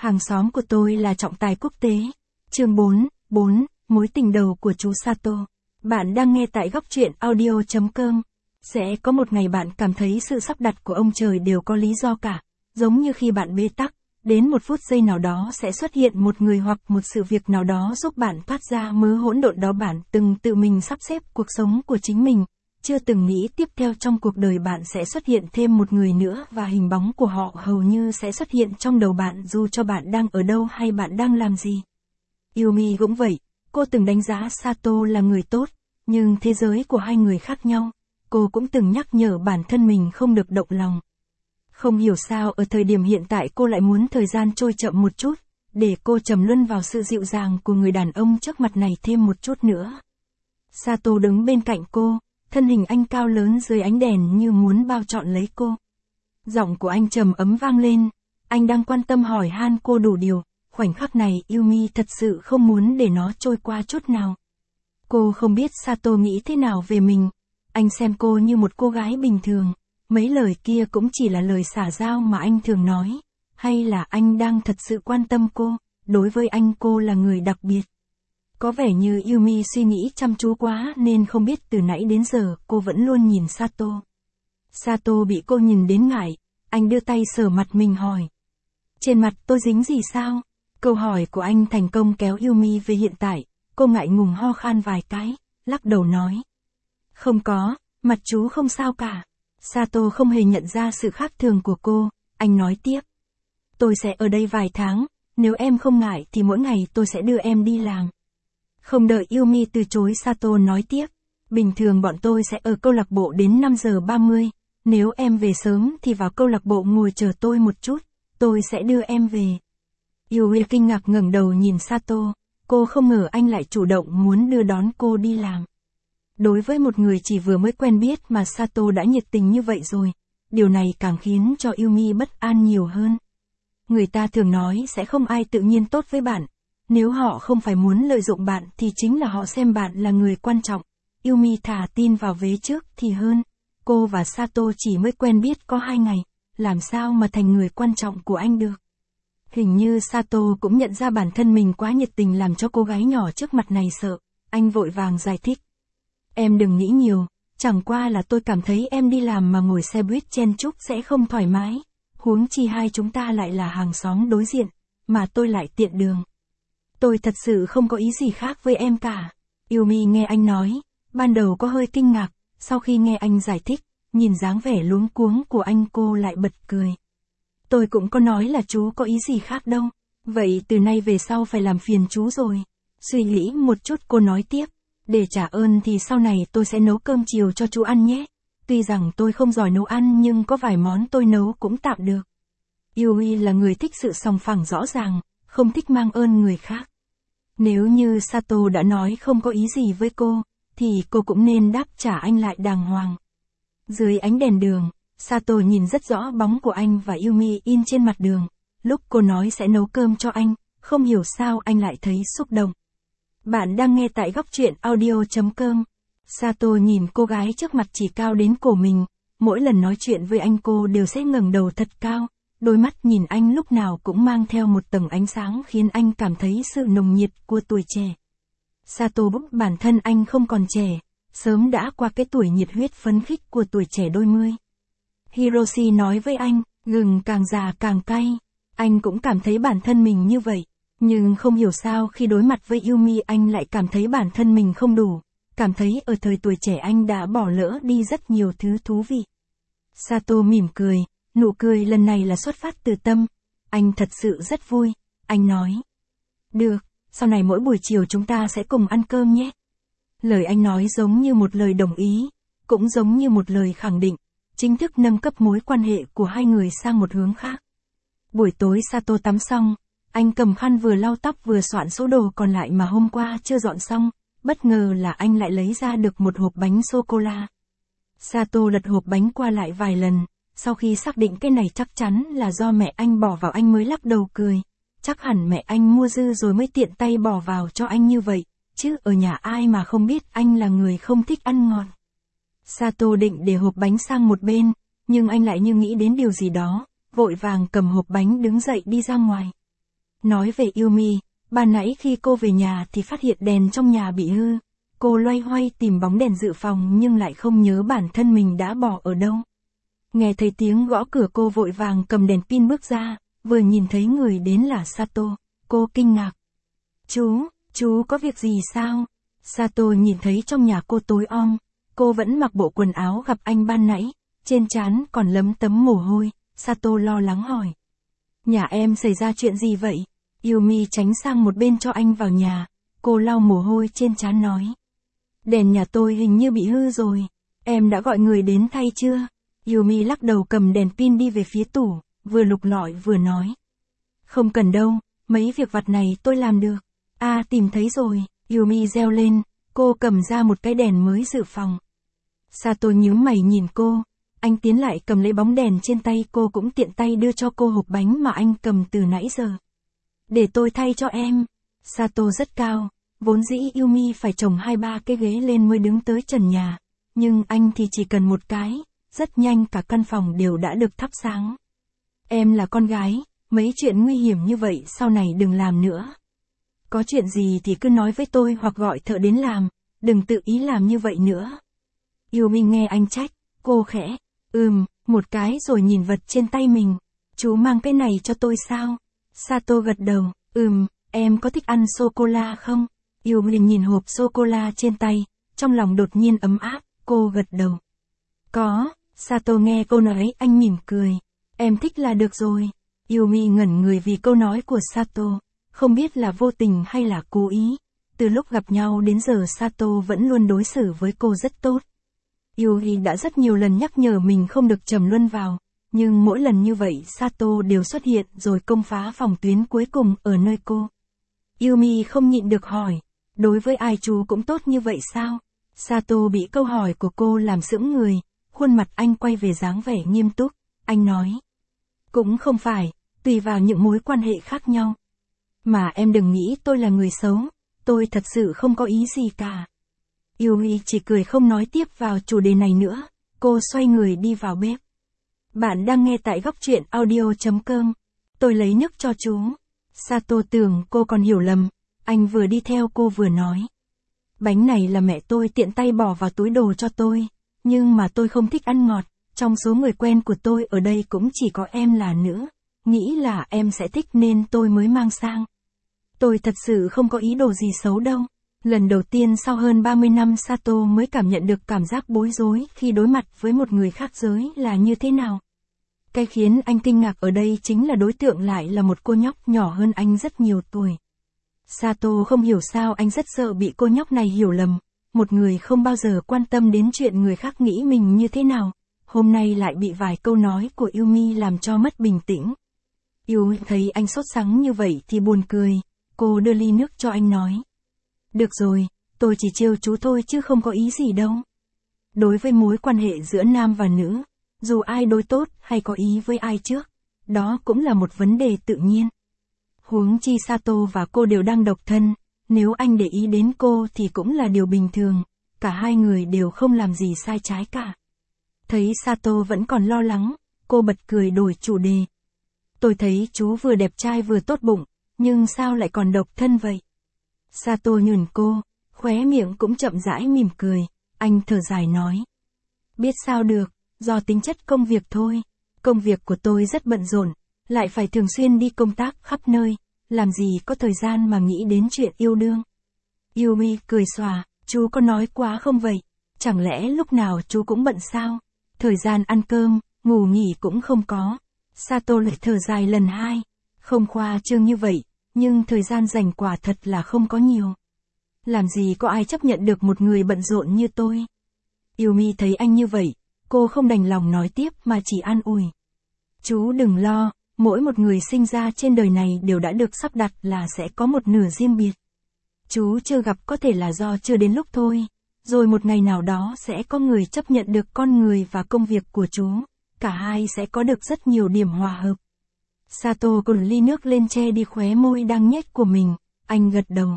Hàng xóm của tôi là trọng tài quốc tế. Chương 4, mối tình đầu của chú Sato. Bạn đang nghe tại góc truyện audio.com. Sẽ có một ngày bạn cảm thấy sự sắp đặt của ông trời đều có lý do cả. Giống như khi bạn bế tắc, đến một phút giây nào đó sẽ xuất hiện một người hoặc một sự việc nào đó giúp bạn thoát ra mớ hỗn độn đó. Bạn từng tự mình sắp xếp cuộc sống của chính mình, chưa từng nghĩ tiếp theo trong cuộc đời bạn sẽ xuất hiện thêm một người nữa và hình bóng của họ hầu như sẽ xuất hiện trong đầu bạn dù cho bạn đang ở đâu hay bạn đang làm gì. Yumi cũng vậy, cô từng đánh giá Sato là người tốt, nhưng thế giới của hai người khác nhau. Cô cũng từng nhắc nhở bản thân mình không được động lòng. Không hiểu sao ở thời điểm hiện tại cô lại muốn thời gian trôi chậm một chút, để cô trầm luân vào sự dịu dàng của người đàn ông trước mặt này thêm một chút nữa. Sato đứng bên cạnh cô, thân hình anh cao lớn dưới ánh đèn như muốn bao trọn lấy cô. Giọng của anh trầm ấm vang lên, anh đang quan tâm hỏi han cô đủ điều. Khoảnh khắc này Yumi thật sự không muốn để nó trôi qua chút nào. Cô không biết Sato nghĩ thế nào về mình. Anh xem cô như một cô gái bình thường. Mấy lời kia cũng chỉ là lời xả dao mà anh thường nói. Hay là anh đang thật sự quan tâm cô, đối với anh cô là người đặc biệt. Có vẻ như Yumi suy nghĩ chăm chú quá nên không biết từ nãy đến giờ cô vẫn luôn nhìn Sato. Sato bị cô nhìn đến ngại, anh đưa tay sờ mặt mình hỏi. Trên mặt tôi dính gì sao? Câu hỏi của anh thành công kéo Yumi về hiện tại, cô ngại ngùng ho khan vài cái, lắc đầu nói. Không có, mặt chú không sao cả. Sato không hề nhận ra sự khác thường của cô, anh nói tiếp. Tôi sẽ ở đây vài tháng, nếu em không ngại thì mỗi ngày tôi sẽ đưa em đi làm. Không đợi Yumi từ chối Sato nói tiếp. Bình thường bọn tôi sẽ ở câu lạc bộ đến 5 giờ 30, nếu em về sớm thì vào câu lạc bộ ngồi chờ tôi một chút, tôi sẽ đưa em về. Yui kinh ngạc ngẩng đầu nhìn Sato, cô không ngờ anh lại chủ động muốn đưa đón cô đi làm. Đối với một người chỉ vừa mới quen biết mà Sato đã nhiệt tình như vậy rồi, điều này càng khiến cho Yumi bất an nhiều hơn. Người ta thường nói sẽ không ai tự nhiên tốt với bạn, nếu họ không phải muốn lợi dụng bạn thì chính là họ xem bạn là người quan trọng. Yumi thà tin vào vế trước thì hơn, cô và Sato chỉ mới quen biết có 2 ngày, làm sao mà thành người quan trọng của anh được. Hình như Sato cũng nhận ra bản thân mình quá nhiệt tình làm cho cô gái nhỏ trước mặt này sợ, anh vội vàng giải thích. Em đừng nghĩ nhiều, chẳng qua là tôi cảm thấy em đi làm mà ngồi xe buýt chen chúc sẽ không thoải mái, huống chi hai chúng ta lại là hàng xóm đối diện, mà tôi lại tiện đường. Tôi thật sự không có ý gì khác với em cả. Yumi nghe anh nói, ban đầu có hơi kinh ngạc, sau khi nghe anh giải thích, nhìn dáng vẻ luống cuống của anh cô lại bật cười. Tôi cũng có nói là chú có ý gì khác đâu, vậy từ nay về sau phải làm phiền chú rồi. Suy nghĩ một chút cô nói tiếp, để trả ơn thì sau này tôi sẽ nấu cơm chiều cho chú ăn nhé. Tuy rằng tôi không giỏi nấu ăn nhưng có vài món tôi nấu cũng tạm được. Yui là người thích sự sòng phẳng rõ ràng, không thích mang ơn người khác. Nếu như Sato đã nói không có ý gì với cô, thì cô cũng nên đáp trả anh lại đàng hoàng. Dưới ánh đèn đường, Sato nhìn rất rõ bóng của anh và Yumi in trên mặt đường. Lúc cô nói sẽ nấu cơm cho anh, không hiểu sao anh lại thấy xúc động. Bạn đang nghe tại góc truyện audio.com. Sato nhìn cô gái trước mặt chỉ cao đến cổ mình, mỗi lần nói chuyện với anh cô đều sẽ ngẩng đầu thật cao, đôi mắt nhìn anh lúc nào cũng mang theo một tầng ánh sáng khiến anh cảm thấy sự nồng nhiệt của tuổi trẻ. Sato biết bản thân anh không còn trẻ, sớm đã qua cái tuổi nhiệt huyết phấn khích của tuổi trẻ đôi mươi. Hiroshi nói với anh, gừng càng già càng cay, anh cũng cảm thấy bản thân mình như vậy. Nhưng không hiểu sao khi đối mặt với Yumi anh lại cảm thấy bản thân mình không đủ, cảm thấy ở thời tuổi trẻ anh đã bỏ lỡ đi rất nhiều thứ thú vị. Sato mỉm cười, nụ cười lần này là xuất phát từ tâm, anh thật sự rất vui, anh nói. Được, sau này mỗi buổi chiều chúng ta sẽ cùng ăn cơm nhé. Lời anh nói giống như một lời đồng ý, cũng giống như một lời khẳng định, chính thức nâng cấp mối quan hệ của hai người sang một hướng khác. Buổi tối Sato tắm xong, anh cầm khăn vừa lau tóc vừa soạn số đồ còn lại mà hôm qua chưa dọn xong, bất ngờ là anh lại lấy ra được một hộp bánh sô-cô-la. Sato lật hộp bánh qua lại vài lần, sau khi xác định cái này chắc chắn là do mẹ anh bỏ vào anh mới lắc đầu cười. Chắc hẳn mẹ anh mua dư rồi mới tiện tay bỏ vào cho anh như vậy, chứ ở nhà ai mà không biết anh là người không thích ăn ngọt. Sato định để hộp bánh sang một bên, nhưng anh lại như nghĩ đến điều gì đó, vội vàng cầm hộp bánh đứng dậy đi ra ngoài. Nói về Yumi, ban nãy khi cô về nhà thì phát hiện đèn trong nhà bị hư. Cô loay hoay tìm bóng đèn dự phòng nhưng lại không nhớ bản thân mình đã bỏ ở đâu. Nghe thấy tiếng gõ cửa cô vội vàng cầm đèn pin bước ra, vừa nhìn thấy người đến là Sato, cô kinh ngạc. Chú có việc gì sao? Sato nhìn thấy trong nhà cô tối om, cô vẫn mặc bộ quần áo gặp anh ban nãy, trên trán còn lấm tấm mồ hôi, Sato lo lắng hỏi. Nhà em xảy ra chuyện gì vậy? Yumi tránh sang một bên cho anh vào nhà, cô lau mồ hôi trên trán nói. Đèn nhà tôi hình như bị hư rồi, em đã gọi người đến thay chưa? Yumi lắc đầu cầm đèn pin đi về phía tủ, vừa lục lọi vừa nói. Không cần đâu, mấy việc vặt này tôi làm được. Tìm thấy rồi, Yumi reo lên, cô cầm ra một cái đèn mới dự phòng. Sato nhíu mày nhìn cô, anh tiến lại cầm lấy bóng đèn trên tay cô cũng tiện tay đưa cho cô hộp bánh mà anh cầm từ nãy giờ. Để tôi thay cho em. Sato rất cao, vốn dĩ Yumi phải chồng 2-3 cái ghế lên mới đứng tới trần nhà, nhưng anh thì chỉ cần một cái, rất nhanh cả căn phòng đều đã được thắp sáng. Em là con gái, mấy chuyện nguy hiểm như vậy sau này đừng làm nữa. Có chuyện gì thì cứ nói với tôi hoặc gọi thợ đến làm, đừng tự ý làm như vậy nữa. Yumi nghe anh trách, cô khẽ, một cái rồi nhìn vật trên tay mình. Chú mang cái này cho tôi sao? Sato gật đầu, em có thích ăn sô-cô-la không? Yumi nhìn hộp sô-cô-la trên tay, trong lòng đột nhiên ấm áp, cô gật đầu. Có, Sato nghe câu nói anh mỉm cười, em thích là được rồi. Yumi ngẩn người vì câu nói của Sato, không biết là vô tình hay là cố ý. Từ lúc gặp nhau đến giờ Sato vẫn luôn đối xử với cô rất tốt. Yumi đã rất nhiều lần nhắc nhở mình không được trầm luân vào, nhưng mỗi lần như vậy Sato đều xuất hiện rồi công phá phòng tuyến cuối cùng ở nơi cô. Yumi không nhịn được hỏi, đối với ai chú cũng tốt như vậy sao? Sato bị câu hỏi của cô làm sững người, khuôn mặt anh quay về dáng vẻ nghiêm túc, anh nói. Cũng không phải, tùy vào những mối quan hệ khác nhau. Mà em đừng nghĩ tôi là người xấu, tôi thật sự không có ý gì cả. Yumi chỉ cười không nói tiếp vào chủ đề này nữa, cô xoay người đi vào bếp. Bạn đang nghe tại góc truyện audio.com. Tôi lấy nước cho chú. Sato tưởng cô còn hiểu lầm, anh vừa đi theo cô vừa nói. Bánh này là mẹ tôi tiện tay bỏ vào túi đồ cho tôi, nhưng mà tôi không thích ăn ngọt, trong số người quen của tôi ở đây cũng chỉ có em là nữ, nghĩ là em sẽ thích nên tôi mới mang sang. Tôi thật sự không có ý đồ gì xấu đâu. Lần đầu tiên sau hơn 30 năm Sato mới cảm nhận được cảm giác bối rối khi đối mặt với một người khác giới là như thế nào. Cái khiến anh kinh ngạc ở đây chính là đối tượng lại là một cô nhóc nhỏ hơn anh rất nhiều tuổi. Sato không hiểu sao anh rất sợ bị cô nhóc này hiểu lầm, một người không bao giờ quan tâm đến chuyện người khác nghĩ mình như thế nào, hôm nay lại bị vài câu nói của Yumi làm cho mất bình tĩnh. Yumi thấy anh sốt sắng như vậy thì buồn cười, cô đưa ly nước cho anh nói. Được rồi, tôi chỉ trêu chú thôi chứ không có ý gì đâu. Đối với mối quan hệ giữa nam và nữ, dù ai đối tốt hay có ý với ai trước, đó cũng là một vấn đề tự nhiên. Huống chi Sato và cô đều đang độc thân, nếu anh để ý đến cô thì cũng là điều bình thường, cả hai người đều không làm gì sai trái cả. Thấy Sato vẫn còn lo lắng, cô bật cười đổi chủ đề. Tôi thấy chú vừa đẹp trai vừa tốt bụng, nhưng sao lại còn độc thân vậy? Sato nhìn cô, khóe miệng cũng chậm rãi mỉm cười, anh thở dài nói. Biết sao được, do tính chất công việc thôi. Công việc của tôi rất bận rộn, lại phải thường xuyên đi công tác khắp nơi, làm gì có thời gian mà nghĩ đến chuyện yêu đương. Yumi cười xòa, chú có nói quá không vậy? Chẳng lẽ lúc nào chú cũng bận sao? Thời gian ăn cơm, ngủ nghỉ cũng không có. Sato lại thở dài lần hai, không khoa trương như vậy, nhưng thời gian dành quả thật là không có nhiều. Làm gì có ai chấp nhận được một người bận rộn như tôi? Yumi thấy anh như vậy, cô không đành lòng nói tiếp mà chỉ an ủi. Chú đừng lo, mỗi một người sinh ra trên đời này đều đã được sắp đặt là sẽ có một nửa riêng biệt. Chú chưa gặp có thể là do chưa đến lúc thôi, rồi một ngày nào đó sẽ có người chấp nhận được con người và công việc của chú, cả hai sẽ có được rất nhiều điểm hòa hợp. Sato cầm ly nước lên che đi khóe môi đang nhếch của mình, anh gật đầu.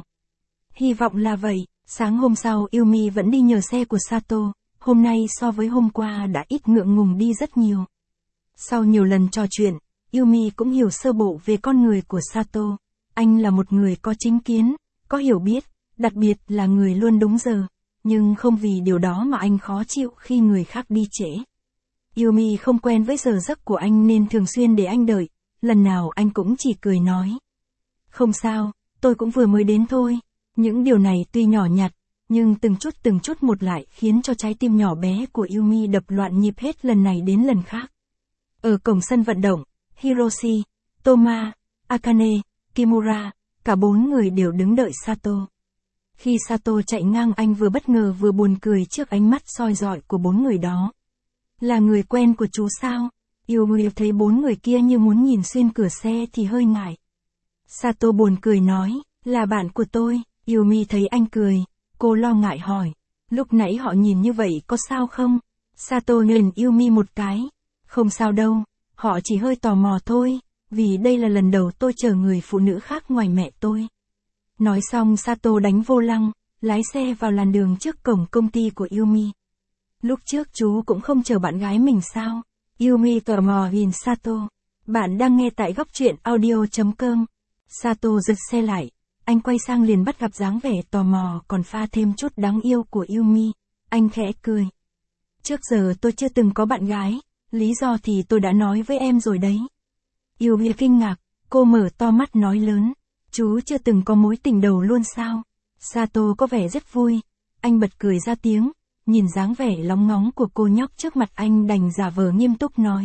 Hy vọng là vậy. Sáng hôm sau Yumi vẫn đi nhờ xe của Sato, hôm nay so với hôm qua đã ít ngượng ngùng đi rất nhiều. Sau nhiều lần trò chuyện, Yumi cũng hiểu sơ bộ về con người của Sato. Anh là một người có chính kiến, có hiểu biết, đặc biệt là người luôn đúng giờ, nhưng không vì điều đó mà anh khó chịu khi người khác đi trễ. Yumi không quen với giờ giấc của anh nên thường xuyên để anh đợi, lần nào anh cũng chỉ cười nói. Không sao, tôi cũng vừa mới đến thôi. Những điều này tuy nhỏ nhặt, nhưng từng chút một lại khiến cho trái tim nhỏ bé của Yumi đập loạn nhịp hết lần này đến lần khác. Ở cổng sân vận động, Hiroshi, Toma, Akane, Kimura, cả 4 người đều đứng đợi Sato. Khi Sato chạy ngang anh vừa bất ngờ vừa buồn cười trước ánh mắt soi dọi của 4 người đó. Là người quen của chú sao? Yumi thấy 4 người kia như muốn nhìn xuyên cửa xe thì hơi ngại. Sato buồn cười nói, là bạn của tôi. Yumi thấy anh cười, cô lo ngại hỏi, lúc nãy họ nhìn như vậy có sao không? Sato nhìn Yumi một cái, không sao đâu, họ chỉ hơi tò mò thôi, vì đây là lần đầu tôi chở người phụ nữ khác ngoài mẹ tôi. Nói xong Sato đánh vô lăng, lái xe vào làn đường trước cổng công ty của Yumi. Lúc trước chú cũng không chờ bạn gái mình sao? Yumi tò mò nhìn Sato. Bạn đang nghe tại góc truyện audio.com. Sato giật xe lại. Anh quay sang liền bắt gặp dáng vẻ tò mò còn pha thêm chút đáng yêu của Yumi. Anh khẽ cười. Trước giờ tôi chưa từng có bạn gái. Lý do thì tôi đã nói với em rồi đấy. Yumi kinh ngạc. Cô mở to mắt nói lớn. Chú chưa từng có mối tình đầu luôn sao? Sato có vẻ rất vui. Anh bật cười ra tiếng. Nhìn dáng vẻ lóng ngóng của cô nhóc trước mặt anh đành giả vờ nghiêm túc nói.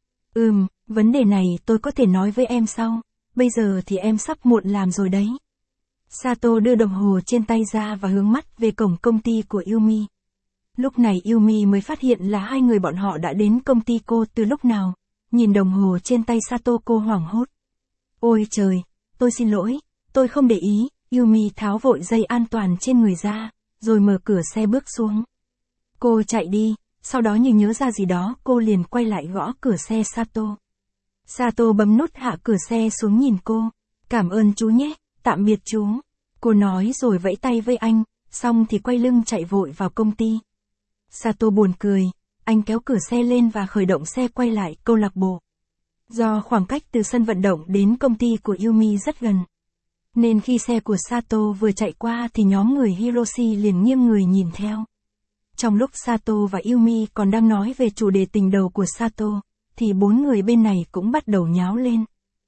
Vấn đề này tôi có thể nói với em sau. Bây giờ thì em sắp muộn làm rồi đấy. Sato đưa đồng hồ trên tay ra và hướng mắt về cổng công ty của Yumi. Lúc này Yumi mới phát hiện là hai người bọn họ đã đến công ty cô từ lúc nào. Nhìn đồng hồ trên tay Sato cô hoảng hốt. Ôi trời, tôi xin lỗi, tôi không để ý. Yumi tháo vội dây an toàn trên người ra, rồi mở cửa xe bước xuống. Cô chạy đi, sau đó như nhớ ra gì đó cô liền quay lại gõ cửa xe Sato. Sato bấm nút hạ cửa xe xuống nhìn cô. Cảm ơn chú nhé, tạm biệt chú. Cô nói rồi vẫy tay với anh, xong thì quay lưng chạy vội vào công ty. Sato buồn cười, anh kéo cửa xe lên và khởi động xe quay lại câu lạc bộ. Do khoảng cách từ sân vận động đến công ty của Yumi rất gần, nên khi xe của Sato vừa chạy qua thì nhóm người Hiroshi liền nghiêng người nhìn theo. Trong lúc Sato và Yumi còn đang nói về chủ đề tình đầu của Sato, thì 4 người bên này cũng bắt đầu nháo lên.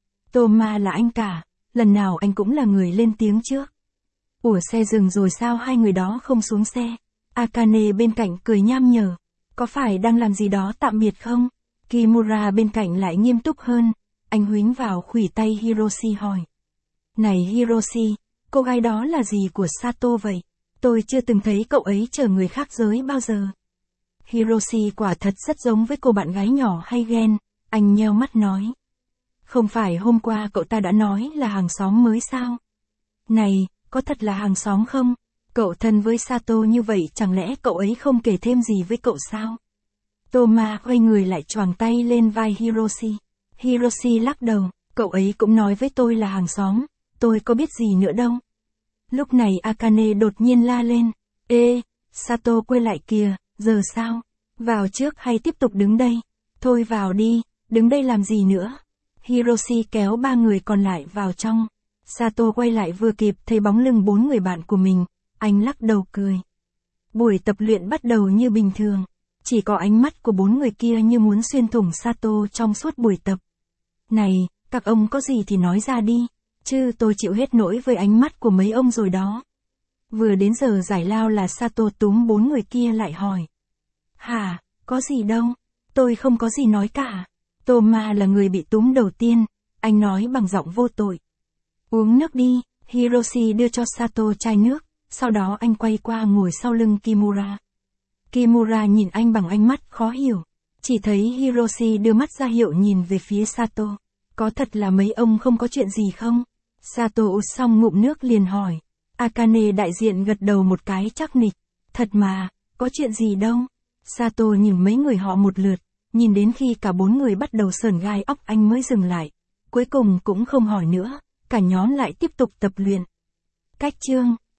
Toma là anh cả, lần nào anh cũng là người lên tiếng trước. Ủa xe dừng rồi sao hai người đó không xuống xe? Akane bên cạnh cười nham nhở. Có phải đang làm gì đó tạm biệt không? Kimura bên cạnh lại nghiêm túc hơn. Anh huýnh vào khuỷu tay Hiroshi hỏi. Này Hiroshi, cô gái đó là gì của Sato vậy? Tôi chưa từng thấy cậu ấy chở người khác giới bao giờ. Hiroshi quả thật rất giống với cô bạn gái nhỏ hay ghen, anh nheo mắt nói. Không phải hôm qua cậu ta đã nói là hàng xóm mới sao? Này, có thật là hàng xóm không? Cậu thân với Sato như vậy chẳng lẽ cậu ấy không kể thêm gì với cậu sao? Toma quay người lại choàng tay lên vai Hiroshi. Hiroshi lắc đầu, cậu ấy cũng nói với tôi là hàng xóm, tôi có biết gì nữa đâu. Lúc này Akane đột nhiên la lên. Ê, Sato quay lại kìa, giờ sao? Vào trước hay tiếp tục đứng đây? Thôi vào đi, đứng đây làm gì nữa? Hiroshi kéo 3 người còn lại vào trong. Sato quay lại vừa kịp thấy bóng lưng 4 người bạn của mình, anh lắc đầu cười. Buổi tập luyện bắt đầu như bình thường, chỉ có ánh mắt của 4 người kia như muốn xuyên thủng Sato trong suốt buổi tập. Này, các ông có gì thì nói ra đi, chứ tôi chịu hết nỗi với ánh mắt của mấy ông rồi đó. Vừa đến giờ giải lao là Sato túm 4 người kia lại hỏi. Hả, có gì đâu, tôi không có gì nói cả. Toma là người bị túm đầu tiên, anh nói bằng giọng vô tội. Uống nước đi, Hiroshi đưa cho Sato chai nước, sau đó anh quay qua ngồi sau lưng Kimura. Kimura nhìn anh bằng ánh mắt khó hiểu, chỉ thấy Hiroshi đưa mắt ra hiệu nhìn về phía Sato. Có thật là mấy ông không có chuyện gì không? Sato uống xong ngụm nước liền hỏi. Akane đại diện gật đầu một cái chắc nịch. Thật mà, có chuyện gì đâu. Sato nhìn mấy người họ một lượt, nhìn đến khi cả 4 người bắt đầu sởn gai óc anh mới dừng lại. Cuối cùng cũng không hỏi nữa, cả nhóm lại tiếp tục tập luyện. Cách chương